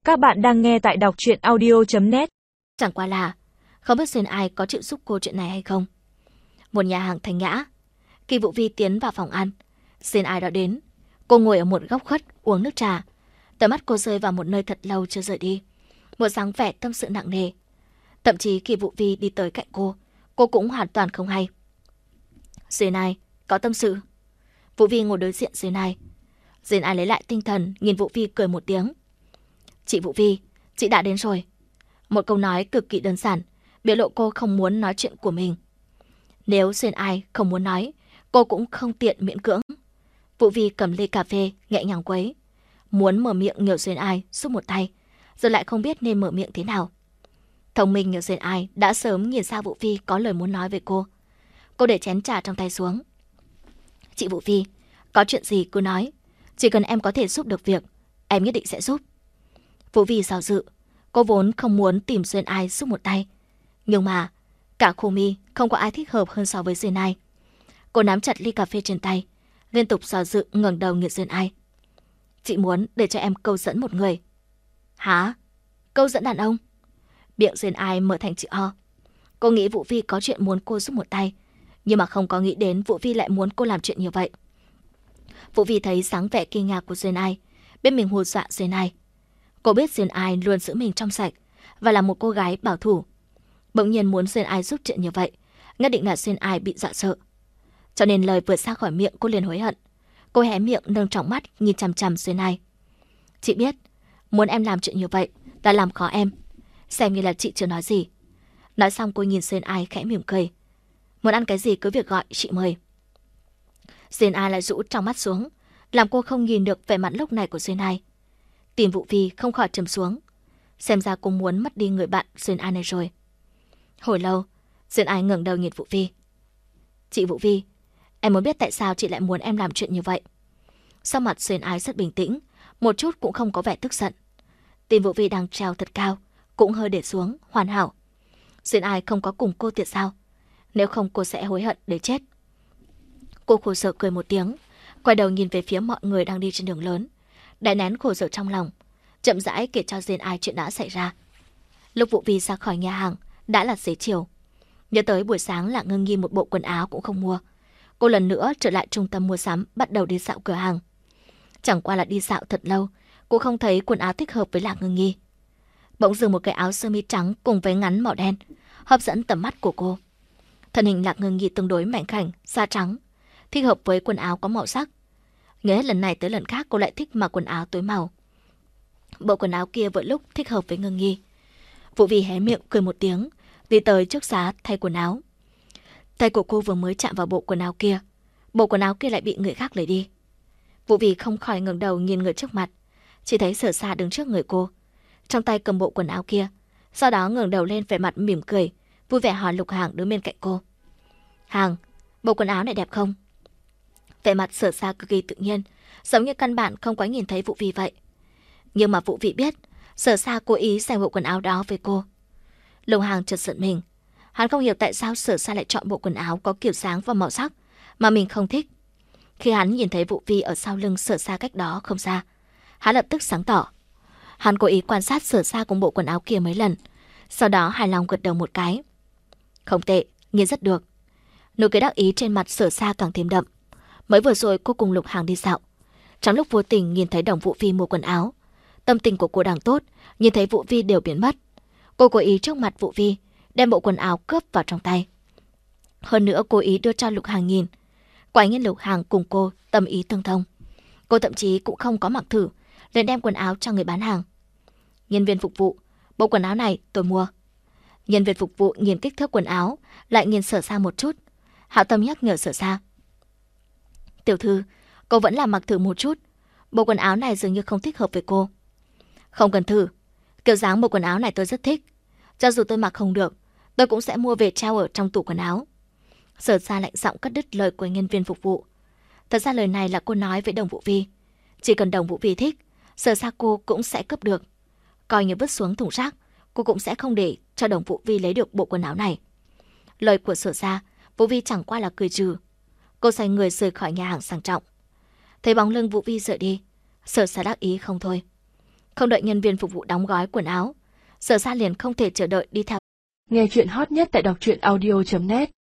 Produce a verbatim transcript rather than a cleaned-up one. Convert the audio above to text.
Các bạn đang nghe tại đọc truyện audio chấm net. Chẳng qua là không biết Duyên Ai có chịu giúp cô chuyện này hay không. Một nhà hàng thanh nhã. Khi Vũ Vi tiến vào phòng ăn, Duyên Ai đã đến. Cô ngồi ở một góc khuất uống nước trà. Tầm mắt cô rơi vào một nơi thật lâu chưa rời đi. Một dáng vẻ tâm sự nặng nề. Thậm chí khi Vũ Vi đi tới cạnh cô, cô cũng hoàn toàn không hay. Duyên Ai, có tâm sự. Vũ Vi ngồi đối diện Duyên Ai. Duyên Ai lấy lại tinh thần, nhìn Vũ Vi cười một tiếng. Chị Vũ Vi, chị đã đến rồi. Một câu nói cực kỳ đơn giản, biểu lộ cô không muốn nói chuyện của mình. Nếu Duyên Ai không muốn nói, cô cũng không tiện miễn cưỡng. Vũ Vi cầm ly cà phê, nhẹ nhàng quấy. Muốn mở miệng nhờ Duyên Ai giúp một tay, giờ lại không biết nên mở miệng thế nào. Thông minh như Duyên Ai đã sớm nhìn ra Vũ Vi có lời muốn nói với cô. Cô để chén trà trong tay xuống. Chị Vũ Vi, có chuyện gì cứ nói. Chỉ cần em có thể giúp được việc, em nhất định sẽ giúp. Vũ Vi do dự. Cô vốn không muốn tìm Duyên Ai giúp một tay. Nhưng mà cả khu mi không có ai thích hợp hơn so với Duyên Ai. Cô nắm chặt ly cà phê trên tay, liên tục do dự ngẩng đầu nhìn Duyên Ai. Chị muốn để cho em câu dẫn một người. Hả? Câu dẫn đàn ông? Miệng Duyên Ai mở thành chữ O. Cô nghĩ Vũ Vi có chuyện muốn cô giúp một tay, nhưng mà không có nghĩ đến Vũ Vi lại muốn cô làm chuyện như vậy. Vũ Vi thấy dáng vẻ kinh ngạc của Duyên Ai, biết mình hù dọa Duyên Ai. Cô biết Duyên Ai luôn giữ mình trong sạch và là một cô gái bảo thủ. Bỗng nhiên muốn Duyên Ai giúp chuyện như vậy, nhất định là Duyên Ai bị dọa sợ. Cho nên lời vừa ra khỏi miệng cô liền hối hận. Cô hé miệng nâng tròng mắt nhìn chằm chằm Duyên Ai. Chị biết, muốn em làm chuyện như vậy là làm khó em. Xem như là chị chưa nói gì. Nói xong cô nhìn Duyên Ai khẽ mỉm cười. Muốn ăn cái gì cứ việc gọi, chị mời. Duyên Ai lại rũ trong mắt xuống, làm cô không nhìn được vẻ mặt lúc này của Duyên Ai. Tìm Vũ Vi không khỏi trầm xuống. Xem ra cô muốn mất đi người bạn Duyên Ai này rồi. Hồi lâu, Duyên Ai ngẩng đầu nhìn Vũ Vi. Chị Vũ Vi, em muốn biết tại sao chị lại muốn em làm chuyện như vậy. Sau mặt Duyên Ai rất bình tĩnh, một chút cũng không có vẻ tức giận. Tim Vũ Vi đang treo thật cao, cũng hơi để xuống, hoàn hảo. Duyên Ai không có cùng cô tiệt sao? Nếu không cô sẽ hối hận để chết. Cô khổ sở cười một tiếng, quay đầu nhìn về phía mọi người đang đi trên đường lớn, đè nén khổ sở trong lòng, chậm rãi kể cho Duyên Ai chuyện đã xảy ra. Lúc Vũ Vi ra khỏi nhà hàng đã là xế chiều. Nhớ tới buổi sáng là Ngưng Nhi một bộ quần áo cũng không mua. Cô lần nữa trở lại trung tâm mua sắm, bắt đầu đi dạo cửa hàng. Chẳng qua là đi dạo thật lâu, cô không thấy quần áo thích hợp với Lạc Ngưng Nhi. Bỗng dưng một cái áo sơ mi trắng cùng váy ngắn màu đen hấp dẫn tầm mắt của cô. Thân hình Lạc Ngưng Nhi tương đối mảnh khảnh, da trắng, thích hợp với quần áo có màu sắc. Nhớ hết lần này tới lần khác cô lại thích mặc quần áo tối màu. Bộ quần áo kia vừa lúc thích hợp với Ngưng Nhi. Vũ Vi hé miệng cười một tiếng, đi tới trước giá thay quần áo. Tay của cô vừa mới chạm vào bộ quần áo kia, bộ quần áo kia lại bị người khác lấy đi. Vũ Vi không khỏi ngẩng đầu nhìn người trước mặt, chỉ thấy Sở Sa đứng trước người cô, trong tay cầm bộ quần áo kia. Sau đó ngẩng đầu lên vẻ mặt mỉm cười, vui vẻ hỏi Lục Hàng đứng bên cạnh cô. Hàng, bộ quần áo này đẹp không? Vẻ mặt Sở Sa cực kỳ tự nhiên, giống như căn bản không có nhìn thấy Vũ Vi vậy. Nhưng mà Vũ Vi biết Sở Sa cố ý xem bộ quần áo đó với cô. Lục Hàng chợt giận mình. Hắn không hiểu tại sao Sở Sa lại chọn bộ quần áo có kiểu dáng và màu sắc mà mình không thích. Khi hắn nhìn thấy Vũ Vi ở sau lưng Sở Sa cách đó không xa, hắn lập tức sáng tỏ. Hắn cố ý quan sát Sở Sa cùng bộ quần áo kia mấy lần, sau đó hài lòng gật đầu một cái. Không tệ, nghe rất được. Nụ cười đắc ý trên mặt Sở Sa càng thêm đậm. Mới vừa rồi cô cùng Lục Hàng đi dạo, trong lúc vô tình nhìn thấy đồng Vũ Vi mua quần áo, tâm tình của cô đang tốt, nhìn thấy Vũ Vi đều biến mất. Cô cố ý trước mặt Vũ Vi đem bộ quần áo cướp vào trong tay. Hơn nữa cố ý đưa cho Lục Hàng nhìn. Quả nhiên Lục Hàng cùng cô tâm ý tương thông. Cô thậm chí cũng không có mặc thử, liền đem quần áo cho người bán hàng. Nhân viên phục vụ, bộ quần áo này tôi mua. Nhân viên phục vụ nhìn kích thước quần áo, lại nhìn Sở Sa một chút, hảo tâm nhắc nhở Sở Sa. Tiểu thư, cô vẫn làm mặc thử một chút, bộ quần áo này dường như không thích hợp với cô. Không cần thử, kiểu dáng bộ quần áo này tôi rất thích. Cho dù tôi mặc không được, tôi cũng sẽ mua về treo ở trong tủ quần áo. Sở Sa lạnh giọng cắt đứt lời của nhân viên phục vụ. Thật ra lời này là cô nói với đồng Vũ Vi. Chỉ cần đồng Vũ Vi thích, Sở Sa cô cũng sẽ cướp được. Coi như vứt xuống thùng rác, cô cũng sẽ không để cho đồng Vũ Vi lấy được bộ quần áo này. Lời của Sở Sa, Vũ Vi chẳng qua là cười trừ. Cô xoay người rời khỏi nhà hàng sang trọng. Thấy bóng lưng Vũ Vi rời đi, Sở Sa đắc ý không thôi. Không đợi nhân viên phục vụ đóng gói quần áo, Sở Sa liền không thể chờ đợi đi theo. Nghe chuyện hot nhất tại đọc truyện audio chấm net.